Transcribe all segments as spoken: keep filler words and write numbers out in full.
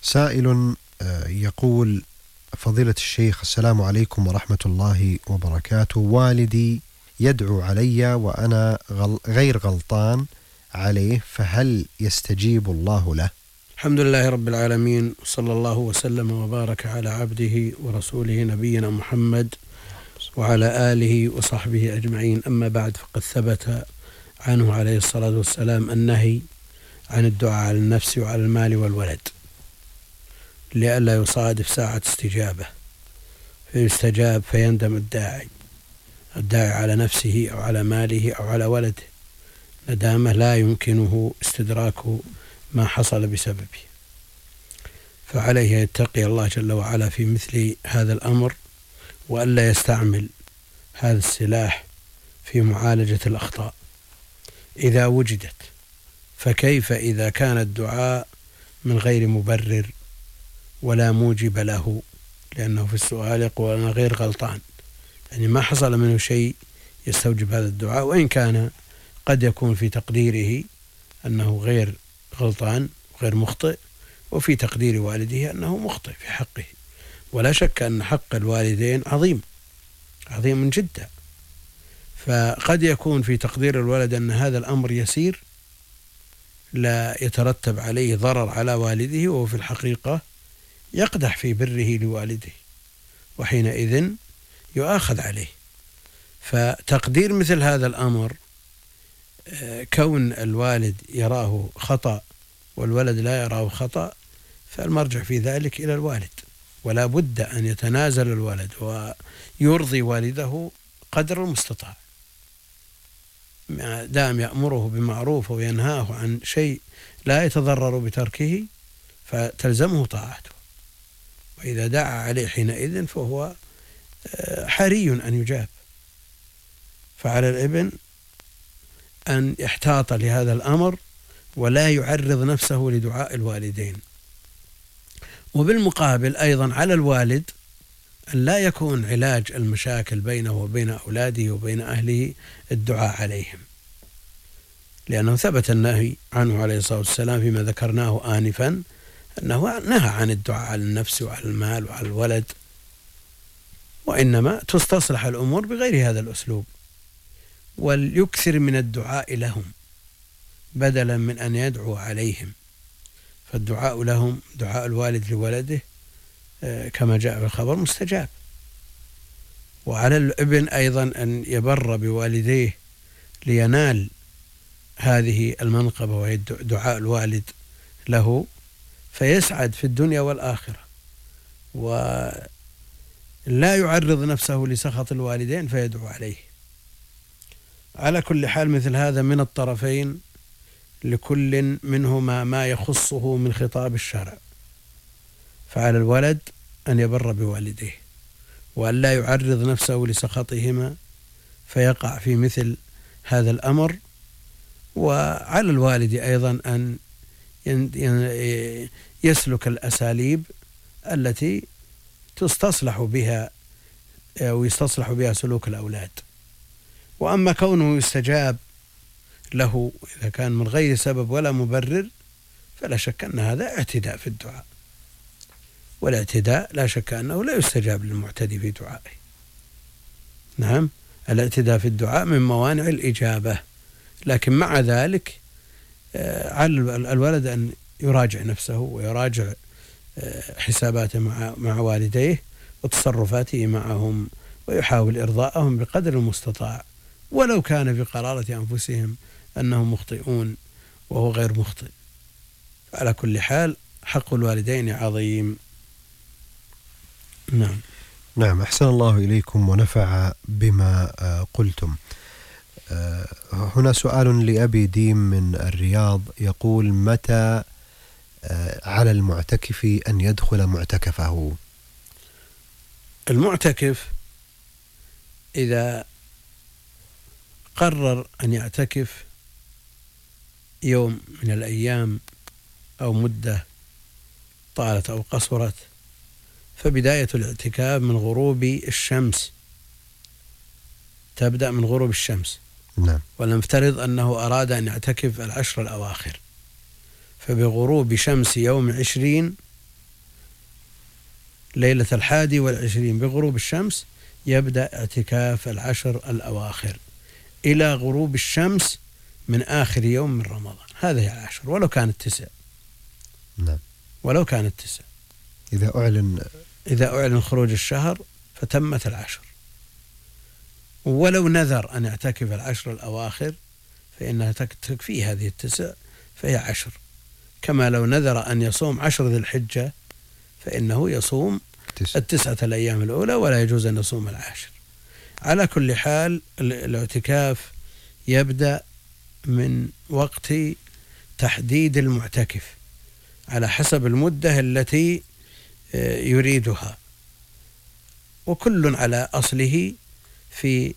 سائل يقول: فضيلة الشيخ، السلام عليكم ورحمة الله وبركاته. والدي يدعو علي وأنا غل غير غلطان عليه، فهل يستجيب الله له؟ الحمد لله رب العالمين، صلى الله وسلم وبارك على عبده ورسوله نبينا محمد وعلى آله وصحبه أجمعين. أما بعد، فقد ثبت عنه عليه الصلاة والسلام النهي عن الدعاء على النفس وعلى المال والولد، لئلا يصادف ساعة استجابة فيستجاب فيندم الداعي الداعي على نفسه أو على ماله أو على ولده ندامة لا يمكنه استدراك ما حصل بسببه، فعليه يتقي الله جل وعلا في مثل هذا الأمر، وألا يستعمل هذا السلاح في معالجة الأخطاء إذا وجدت. فكيف إذا كان الدعاء من غير مبرر ولا موجب له؟ لأنه في السؤال يقول أنا غير غلطان، يعني ما حصل منه شيء يستوجب هذا الدعاء، وإن كان قد يكون في تقديره أنه غير غلطان وغير مخطئ، وفي تقدير والده أنه مخطئ في حقه. ولا شك أن حق الوالدين عظيم عظيم جدا، فقد يكون في تقدير الولد أن هذا الأمر يسير لا يترتب عليه ضرر على والده، وهو في الحقيقة يقدح في بره لوالده، وحينئذ يؤاخذ عليه. فتقدير مثل هذا الأمر، كون الوالد يراه خطأ والولد لا يراه خطأ، فالمرجع في ذلك إلى الوالد، ولا بد أن يتنازل الولد ويرضي والده قدر المستطاع، ما دام يأمره بمعروف وينهاه عن شيء لا يتضرر بتركه فتلزمه طاعته، وإذا دعا عليه حينئذ فهو حري أن يجاب. فعلى الابن أن يحتاط لهذا الأمر ولا يعرض نفسه لدعاء الوالدين. وبالمقابل أيضا على الوالد أن لا يكون علاج المشاكل بينه وبين أولاده وبين أهله الدعاء عليهم، لأنه ثبت النهي عنه عليه الصلاة والسلام فيما ذكرناه آنفا، أنه نهى عن الدعاء على النفس وعلى المال وعلى الولد، وإنما تستصلح الأمور بغير هذا الأسلوب، وليكثر من الدعاء لهم بدلا من أن يدعو عليهم. فالدعاء لهم، دعاء الوالد لولده كما جاء في الخبر، مستجاب. وعلى الابن أيضا أن يبر بوالديه لينال هذه المنقبة وهي دعاء الوالد له، فيسعد في الدنيا والآخرة، ولا يعرض نفسه لسخط الوالدين فيدعو عليه. على كل حال مثل هذا من الطرفين لكل منهما ما يخصه من خطاب الشرع، فعلى الولد أن يبر بوالديه وأن لا يعرض نفسه لسخطهما فيقع في مثل هذا الأمر، وعلى الوالد أيضا أن يسلك الأساليب التي تستصلح بها ويستصلح بها سلوك الأولاد. وأما كونه يستجاب له إذا كان من غير سبب ولا مبرر فلا شك أن هذا اعتداء في الدعاء، والاعتداء لا شك أنه لا يستجاب للمعتدي في دعائه. نعم، الاعتداء في الدعاء من موانع الإجابة، لكن مع ذلك على الولد أن يراجع نفسه ويراجع حساباته مع مع والديه وتصرفاته معهم، ويحاول إرضاءهم بقدر المستطاع، ولو كان في قرارة أنفسهم أنهم مخطئون وهو غير مخطئ. على كل حال حق الوالدين عظيم. نعم نعم، أحسن الله إليكم ونفع بما قلتم. هنا سؤال لأبي ديم من الرياض، يقول: متى على المعتكف أن يدخل معتكفه؟ المعتكف إذا قرر أن يعتكف يوم من الأيام أو مدة طالت أو قصرت، فبداية الاعتكاف من غروب الشمس، تبدأ من غروب الشمس. نعم. ولنفترض أنه أراد أن يعتكف العشر الأواخر، فبغروب شمس يوم عشرين ليلة الحادي والعشرين بغروب الشمس يبدأ اعتكاف العشر الأواخر إلى غروب الشمس من آخر يوم من رمضان. هذه العشر ولو كانت تسع. نعم. ولو كانت تسع. إذا أعلن إذا أعلن خروج الشهر فتمت العشر. ولو نذر أن يعتكف العشر الأواخر فإنها تكفيه هذه التسع فهي عشر. كما لو نذر أن يصوم عشر ذي الحجة فإنه يصوم تسع. التسعة الأيام الأولى ولا يجوز أن يصوم العاشر. على كل حال الاعتكاف يبدأ من وقت تحديد المعتكف على حسب المدة التي يريدها، وكل على أصله في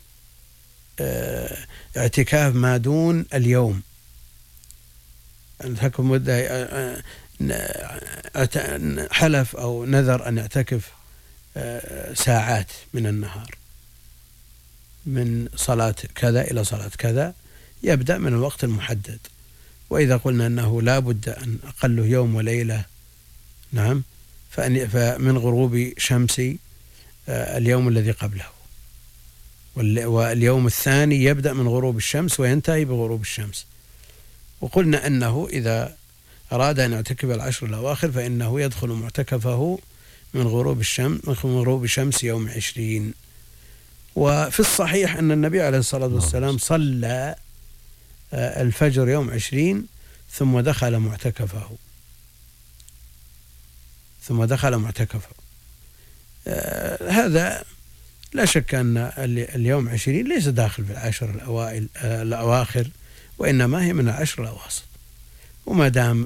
اعتكاف ما دون اليوم. تكون مدة حلف أو نذر أن يعتكف ساعات من النهار من صلاة كذا إلى صلاة كذا يبدأ من الوقت المحدد. وإذا قلنا أنه لا بد أن أقله يوم وليلة نعم فمن غروب شمس اليوم الذي قبله، واليوم الثاني يبدأ من غروب الشمس وينتهي بغروب الشمس. وقلنا أنه إذا أراد أن يعتكف العشر الأواخر فإنه يدخل معتكفه من غروب الشمس من غروب شمس يوم عشرين. وفي الصحيح أن النبي عليه الصلاة والسلام صلى الفجر يوم عشرين ثم دخل معتكفه ثم دخل معتكفه هذا لا شك أن اليوم عشرين ليس داخل في العشر الأوائل الأواخر، وإنما هي من العشر الأواسط. وما دام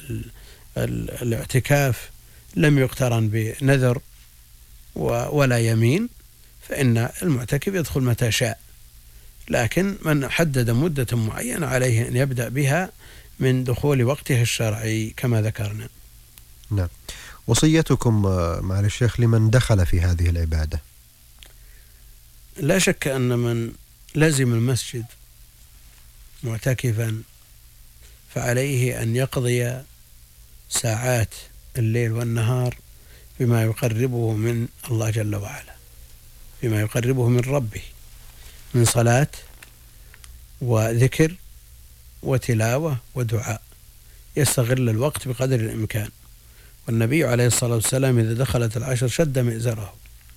الاعتكاف لم يقترن بنذر ولا يمين فإن المعتكف يدخل متى شاء، لكن من حدد مدة معينة عليه أن يبدأ بها من دخول وقتها الشرعي كما ذكرنا. نعم. وصيتكم مع الشيخ لمن دخل في هذه العبادة؟ لا شك أن من لزم المسجد معتكفا فعليه أن يقضي ساعات الليل والنهار بما يقربه من الله جل وعلا، بما يقربه من ربه من صلاة وذكر وتلاوة ودعاء، يستغل الوقت بقدر الإمكان. والنبي عليه الصلاة والسلام إذا دخلت العشر شد مئزره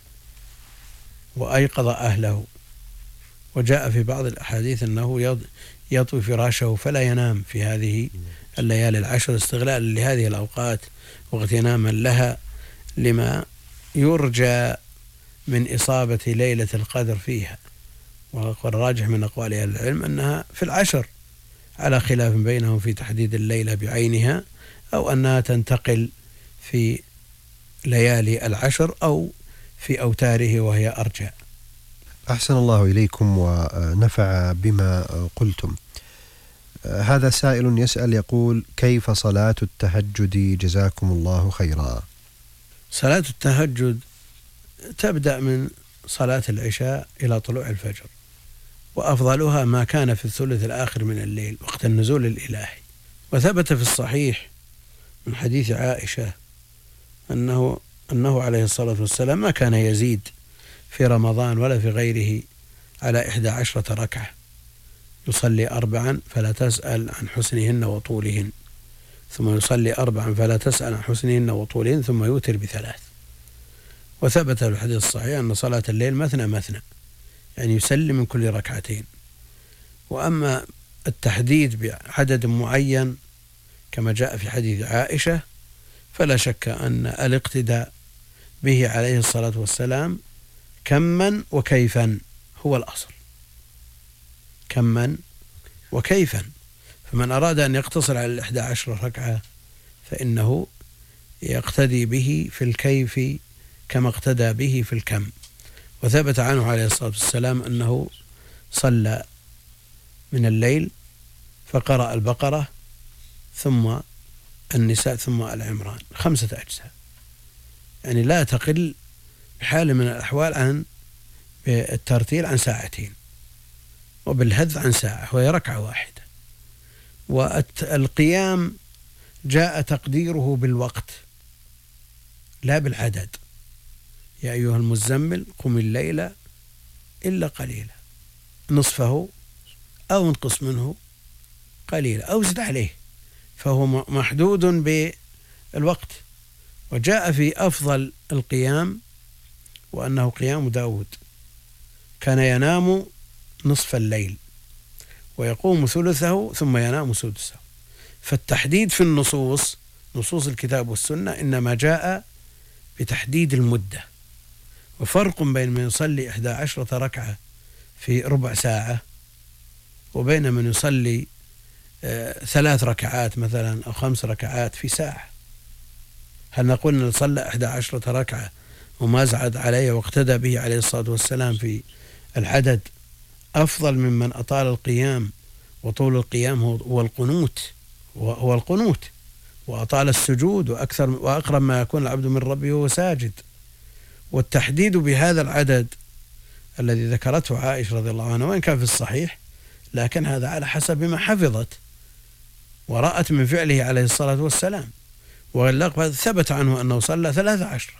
وأيقظ أهله، وجاء في بعض الأحاديث أنه يطوي فراشه فلا ينام في هذه الليالي العشر استغلالا لهذه الأوقات واغتناما لها لما يرجى من إصابة ليلة القدر فيها. والراجح من أقوال أهل العلم أنها في العشر على خلاف بينهم في تحديد الليلة بعينها، أو أنها تنتقل في ليالي العشر أو في أوتاره وهي أرجع. أحسن الله إليكم ونفع بما قلتم. هذا سائل يسأل يقول: كيف صلاة التهجد جزاكم الله خيرا؟ صلاة التهجد تبدأ من صلاة العشاء إلى طلوع الفجر، وأفضلها ما كان في الثلث الآخر من الليل وقت النزول الإلهي. وثبت في الصحيح من حديث عائشة أنه أنه عليه الصلاة والسلام ما كان يزيد في رمضان ولا في غيره على إحدى عشرة ركعة، يصلي أربعا فلا تسأل عن حسنهن وطولهن، ثم يصلي أربعا فلا تسأل عن حسنهن وطولهن، ثم يوتر بثلاث. وثبت في الحديث الصحيح أن صلاة الليل مثنى مثنى، يعني يسلم من كل ركعتين. وأما التحديد بعدد معين كما جاء في حديث عائشة فلا شك أن الاقتداء به عليه الصلاة والسلام كما وكيفا هو الأصل، كما وكيفا. فمن أراد أن يقتصر على الإحدى عشر ركعة فإنه يقتدي به في الكيف كما اقتدى به في الكم. وثبت عنه عليه الصلاة والسلام أنه صلى من الليل فقرأ البقرة ثم النساء ثم العمران خمسة أجزاء، يعني لا تقل بحال من الأحوال عن الترتيل عن ساعتين، وبالهذ عن ساعة، وهي ركعة واحدة. والقيام جاء تقديره بالوقت لا بالعدد، يا أيها المزمل قم الليل إلا قليلا نصفه أو انقص منه قليلا أو زد عليه، فهو محدود بالوقت. وجاء في أفضل القيام وأنه قيام داود، كان ينام نصف الليل ويقوم ثلثه ثم ينام سدسه. فالتحديد في النصوص، نصوص الكتاب والسنة، إنما جاء بتحديد المدة. وفرق بين من يصلي إحدى عشرة ركعة في ربع ساعة وبين من يصلي آه ثلاث ركعات مثلا أو خمس ركعات في ساعة. هل نقول أن صلى إحدى عشرة ركعة وما زاد عليه واقتدى به عليه الصلاة والسلام في العدد أفضل ممن أطال القيام؟ وطول القيام هو القنوت، هو القنوت وأطال السجود، وأكثر وأقرب ما يكون العبد من ربه وهو ساجد. والتحديد بهذا العدد الذي ذكرته عائشة رضي الله عنها وإن كان في الصحيح، لكن هذا على حسب ما حفظت ورأت من فعله عليه الصلاة والسلام. واللقب ثبت عنه أنه صلى ثلاث عشرة،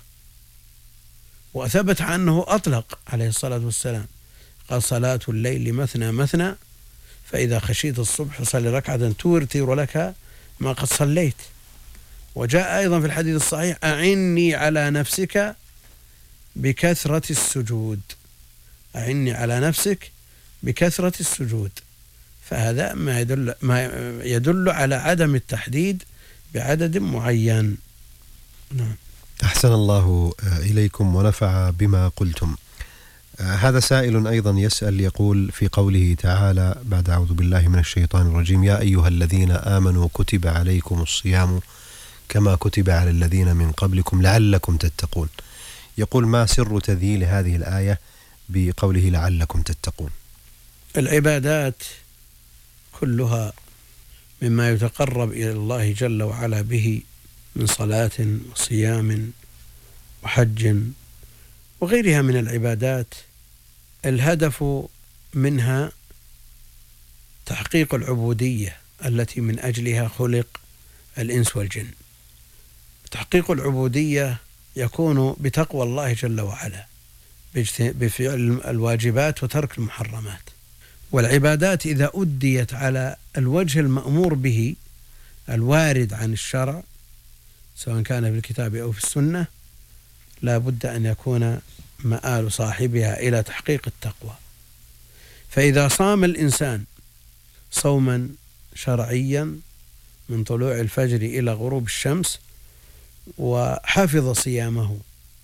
وثبت عنه أطلق عليه الصلاة والسلام، قال صلاة الليل مثنى مثنى فإذا خشيت الصبح صلي ركعة تورتر لك ما قد صليت. وجاء أيضا في الحديث الصحيح أعني على نفسك بكثرة السجود، أعني على نفسك بكثرة السجود. فهذا ما يدل, ما يدل على عدم التحديد بعدد معين. نعم. أحسن الله إليكم ونفع بما قلتم. هذا سائل أيضا يسأل يقول في قوله تعالى بعد أعوذ بالله من الشيطان الرجيم يا أيها الذين آمنوا كتب عليكم الصيام كما كتب على الذين من قبلكم لعلكم تتقون، يقول ما سر تذييل هذه الآية بقوله لعلكم تتقون؟ العبادات كلها مما يتقرب إلى الله جل وعلا به من صلاة وصيام وحج وغيرها من العبادات، الهدف منها تحقيق العبودية التي من أجلها خلق الإنس والجن. تحقيق العبودية يكون بتقوى الله جل وعلا، بفعل الواجبات وترك المحرمات. والعبادات إذا أديت على الوجه المأمور به الوارد عن الشرع سواء كان في الكتاب أو في السنة لا بد أن يكون مآل صاحبها إلى تحقيق التقوى. فإذا صام الإنسان صوما شرعيا من طلوع الفجر إلى غروب الشمس وحفظ صيامه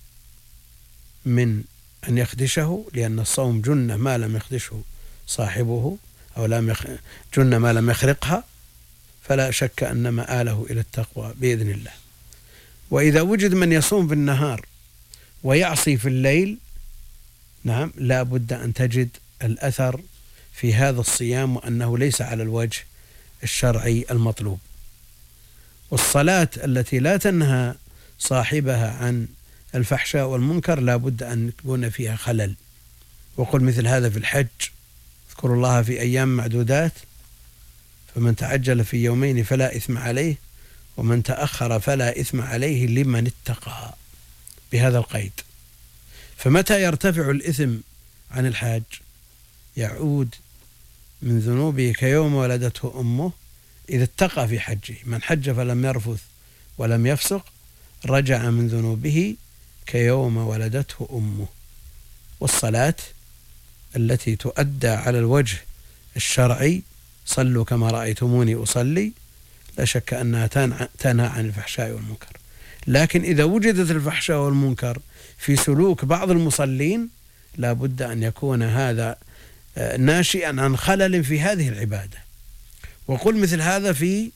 من أن يخدشه، لأن الصوم جنة ما لم يخدشه صاحبه أو لم يخ... جنة ما لم يخرقها، فلا شك أن مآله إلى التقوى بإذن الله. وإذا وجد من يصوم في النهار ويعصي في الليل، نعم لا بد أن تجد الأثر في هذا الصيام وأنه ليس على الوجه الشرعي المطلوب. والصلاة التي لا تنهى صاحبها عن الفحشاء والمنكر لا بد أن يكون فيها خلل. وقل مثل هذا في الحج اذكروا الله في أيام معدودات فمن تعجل في يومين فلا إثم عليه ومن تأخر فلا إثم عليه لمن اتقى، بهذا القيد. فمتى يرتفع الإثم عن الحاج يعود من ذنوبه كيوم ولدته أمه إذا اتقى في حجه. من حج فلم يرفث ولم يفسق رجع من ذنوبه كيوم ولدته أمه. والصلاة التي تؤدى على الوجه الشرعي صلوا كما رأيتموني أصلي لا شك أنها تنهى عن الفحشاء والمنكر. لكن إذا وجدت الفحشاء والمنكر في سلوك بعض المصلين لا بد أن يكون هذا ناشئا عن خلل في هذه العبادة. وقل مثل هذا في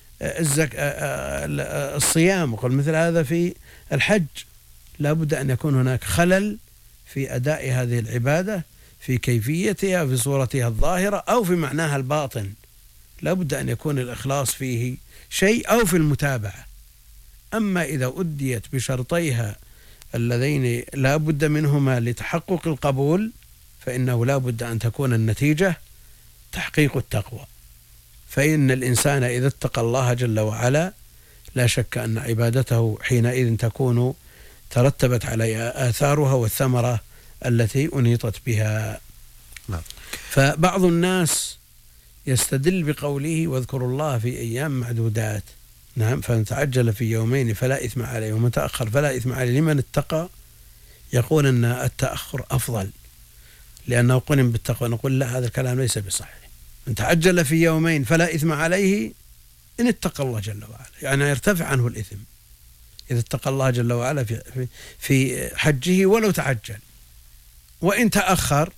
الصيام، وقل مثل هذا في الحج، لا بد أن يكون هناك خلل في أداء هذه العبادة في كيفيتها في صورتها الظاهرة أو في معناها الباطن. لا بد أن يكون الإخلاص فيه شيء أو في المتابعة. أما إذا أديت بشرطيها اللذين لا بد منهما لتحقق القبول فإنه لا بد أن تكون النتيجة تحقيق التقوى. فإن الإنسان إذا اتقى الله جل وعلا لا شك أن عبادته حينئذ تكون ترتبت عليها آثارها والثمرة التي أنيطت بها. نعم. فبعض الناس يستدل بقوله واذكروا الله في أيام معدودات. نعم. فمن تعجل في يومين فلا إثم عليه ومن تأخر فلا إثم عليه لمن اتقى. يقول أن التأخر أفضل لأنه قرن بالتقوى. نقول لا، هذا الكلام ليس بصحيح. من تعجل في يومين فلا إثم عليه إن اتقى الله جل وعلا، يعني يرتفع عنه الإثم إذا اتقى الله جل وعلا في في حجه ولو تعجل. وإن تأخر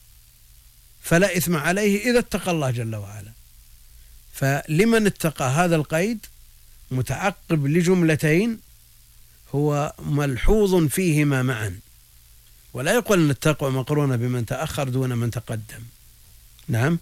فلا إثم عليه إذا اتقى الله جل وعلا. فلمن اتقى هذا القيد متعقب لجملتين هو ملحوظ فيهما معا، ولا يقول أن التقوى مقرونة بمن تأخر دون من تقدم. نعم.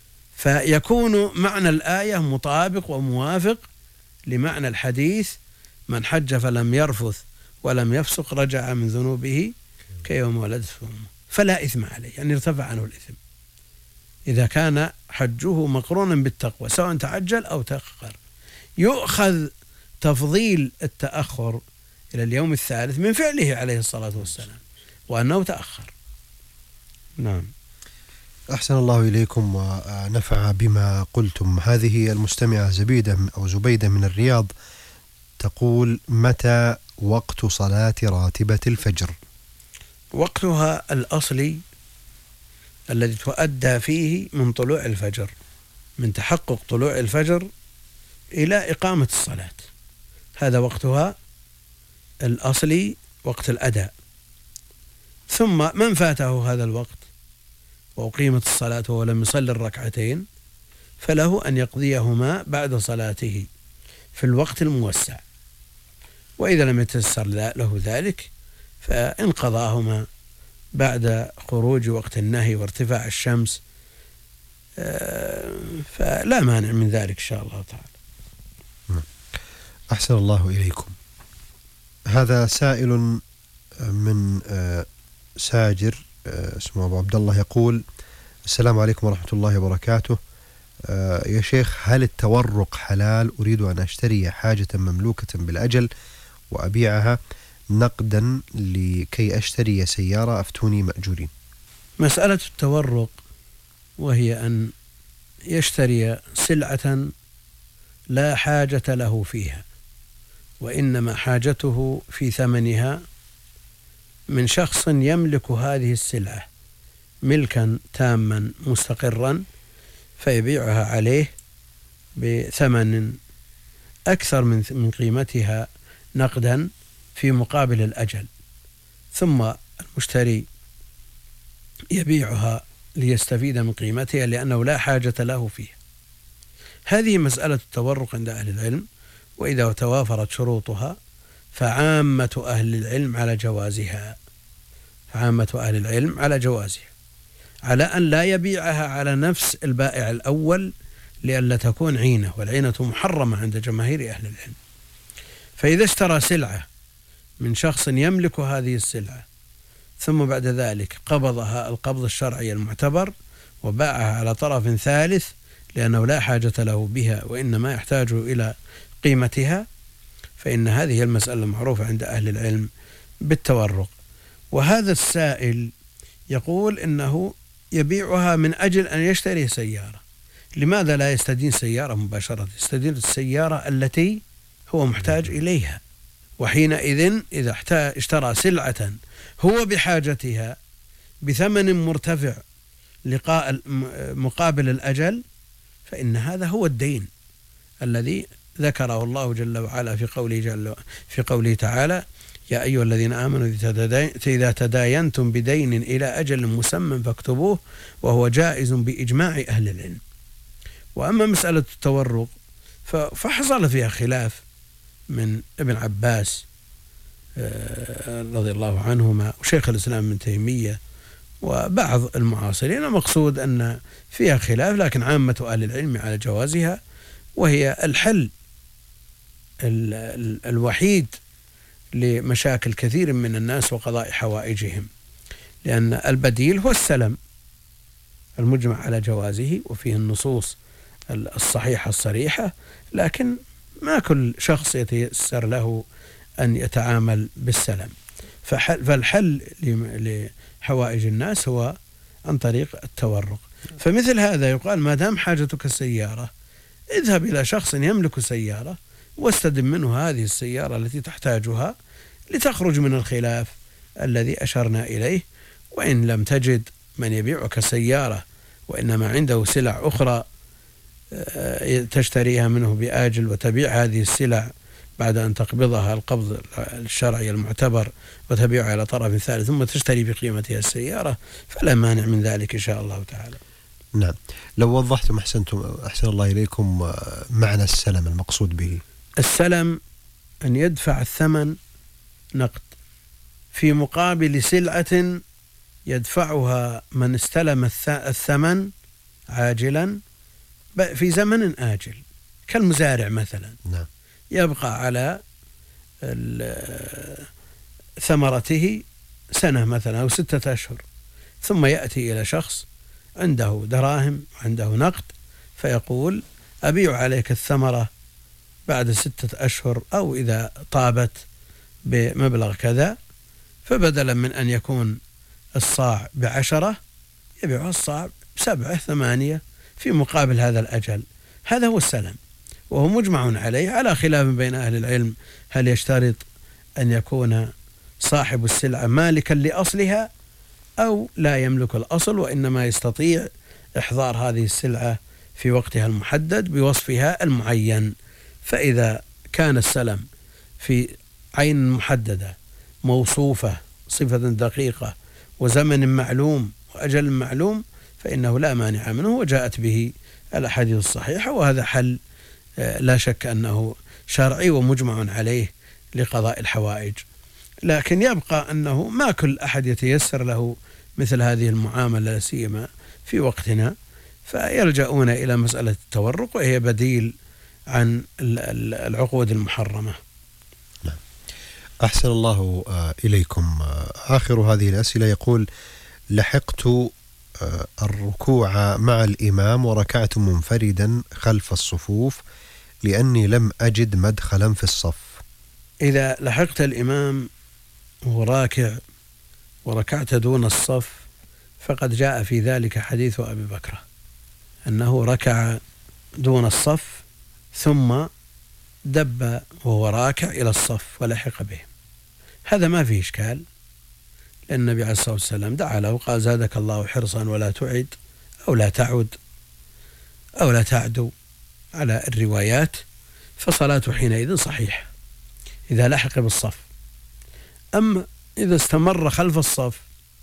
فيكون معنى الآية مطابق وموافق لمعنى الحديث من حج فلم يرفث ولم يفسق رجع من ذنوبه كيوم ولدته أمه فلا إثم عليه، يعني ارتفع عنه الإثم إذا كان حجه مقرونا بالتقوى سواء تعجل أو تأخر. يؤخذ تفضيل التأخر إلى اليوم الثالث من فعله عليه الصلاة والسلام وأنه تأخر. نعم. أحسن الله إليكم ونفع بما قلتم. هذه المستمعة زبيدة أو زبيدة من الرياض تقول: متى وقت صلاة راتبة الفجر؟ وقتها الأصلي الذي تؤدى فيه من طلوع الفجر، من تحقق طلوع الفجر إلى إقامة الصلاة، هذا وقتها الأصلي وقت الأداء. ثم من فاته هذا الوقت وأقيمت الصلاة وهو لم يصلي الركعتين فله أن يقضيهما بعد صلاته في الوقت الموسع، وإذا لم يتيسر له ذلك فإن قضاهما بعد خروج وقت النهي وارتفاع الشمس فلا مانع من ذلك إن شاء الله تعالى. أحسن الله إليكم. هذا سائل من ساجر اسمه أبو عبد الله يقول: السلام عليكم ورحمة الله وبركاته. يا شيخ، هل التورق حلال؟ أريد أن أشتري حاجة مملوكة بالأجل وأبيعها نقدا لكي أشتري سيارة، أفتوني مأجورين. مسألة التورق وهي أن يشتري سلعة لا حاجة له فيها وإنما حاجته في ثمنها من شخص يملك هذه السلعة ملكا تاما مستقرا فيبيعها عليه بثمن أكثر من من قيمتها نقدا في مقابل الأجل، ثم المشتري يبيعها ليستفيد من قيمتها لأنه لا حاجة له فيها. هذه مسألة التورق عند أهل العلم، وإذا توافرت شروطها فعامة أهل العلم على جوازها، عامة أهل العلم على جوازها، على أن لا يبيعها على نفس البائع الأول لئلا تكون عينة، والعينة محرمة عند جماهير أهل العلم. فإذا اشترى سلعة من شخص يملك هذه السلعة ثم بعد ذلك قبضها القبض الشرعي المعتبر وباعها على طرف ثالث لأنه لا حاجة له بها وإنما يحتاج إلى قيمتها، فإن هذه المسألة المعروفة عند أهل العلم بالتورق. وهذا السائل يقول إنه يبيعها من أجل أن يشتري سيارة. لماذا لا يستدين سيارة مباشرة؟ يستدين السيارة التي هو محتاج إليها، وحينئذ إذا اشترى سلعة هو بحاجتها بثمن مرتفع لقاء مقابل الأجل فإن هذا هو الدين الذي ذكره الله جل وعلا في قوله جل في قوله تعالى: يا أيها الذين آمنوا إذا تداينتم بدين إلى أجل مسمى فاكتبوه وهو جائز بإجماع أهل العلم. وأما مسألة التورق فحصل فيها خلاف من ابن عباس رضي الله عنهما وشيخ الإسلام ابن تيمية وبعض المعاصرين. المقصود أن فيها خلاف، لكن عامة أهل العلم على جوازها، وهي الحل الوحيد لمشاكل كثير من الناس وقضاء حوائجهم، لأن البديل هو السلم المجمع على جوازه وفيه النصوص الصحيحة الصريحة، لكن ما كل شخص يتيسر له أن يتعامل بالسلم. فالحل لحوائج الناس هو عن طريق التورق. فمثل هذا يقال ما دام حاجتك السيارة اذهب إلى شخص يملك سيارة واستدم منه هذه السيارة التي تحتاجها لتخرج من الخلاف الذي أشرنا إليه. وإن لم تجد من يبيعك سيارة وإنما عنده سلع أخرى تشتريها منه بآجل وتبيع هذه السلع بعد أن تقبضها القبض الشرعي المعتبر وتبيعها على طرف ثالث ثم تشتري بقيمتها السيارة، فلا مانع من ذلك إن شاء الله تعالى. نعم. لو وضحتم أحسنتم أحسن الله إليكم معنى السلم المقصود به. السلم أن يدفع الثمن نقد في مقابل سلعة يدفعها من استلم الثمن عاجلا في زمن آجل، كالمزارع مثلا. نعم. يبقى على ثمرته سنة مثلا أو ستة أشهر، ثم يأتي إلى شخص عنده دراهم وعنده نقد فيقول أبيع عليك الثمرة بعد ستة أشهر أو إذا طابت بمبلغ كذا، فبدلا من أن يكون الصاع بعشرة يبيع الصاع بسبعة ثمانية في مقابل هذا الأجل. هذا هو السلم، وهو مجمع عليه على خلاف بين أهل العلم هل يشترط أن يكون صاحب السلعة مالكا لأصلها أو لا يملك الأصل وإنما يستطيع إحضار هذه السلعة في وقتها المحدد بوصفها المعين. فإذا كان السلم في عين محددة موصوفة صفة دقيقة وزمن معلوم وأجل معلوم فإنه لا مانع منه، وجاءت به الأحاديث الصحيحة، وهذا حل لا شك أنه شرعي ومجمع عليه لقضاء الحوائج. لكن يبقى أنه ما كل أحد يتيسر له مثل هذه المعاملة لا سيما في وقتنا، فيلجؤون إلى مسألة التورق وهي بديل عن العقود المحرمة. نعم. أحسن الله إليكم. آخر هذه الأسئلة يقول: لحقت الركوع مع الإمام وركعت منفردا خلف الصفوف لأني لم أجد مدخلا في الصف. إذا لحقت الإمام وهو راكع وركعت دون الصف فقد جاء في ذلك حديث أبي بكر أنه ركع دون الصف ثم دب وهو راكع إلى الصف ولحق به. هذا ما فيه إشكال، لأن النبي عليه الصلاة والسلام دعا له وقال: زادك الله حرصا ولا تعد أو لا تعد أو لا تعدو على الروايات، فصلاته حينئذ صحيحة إذا لحق بالصف. أما إذا استمر خلف الصف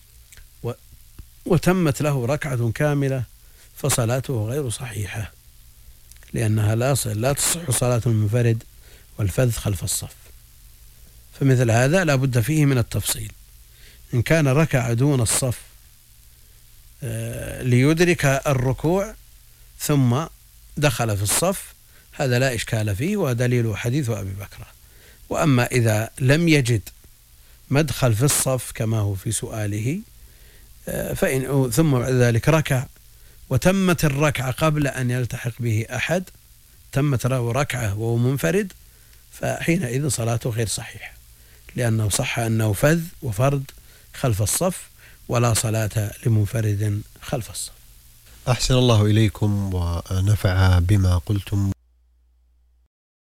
وتمت له ركعة كاملة فصلاته غير صحيحة، لأنها لا تصح صلاة المنفرد والفذ خلف الصف. فمثل هذا لا بد فيه من التفصيل. إن كان ركع دون الصف ليدرك الركوع ثم دخل في الصف هذا لا إشكال فيه، ودليل حديث أبي بكر. وأما إذا لم يجد مدخل في الصف كما هو في سؤاله فإن ثم بعد ذلك ركع وتمت الركعة قبل أن يلتحق به أحد، تمت له ركعة وهو منفرد، فحينئذ صلاته غير صحيحة، لأنه صح أنه فذ وفرد خلف الصف ولا صلاة لمنفرد خلف الصف. أحسن الله إليكم ونفع بما قلتم.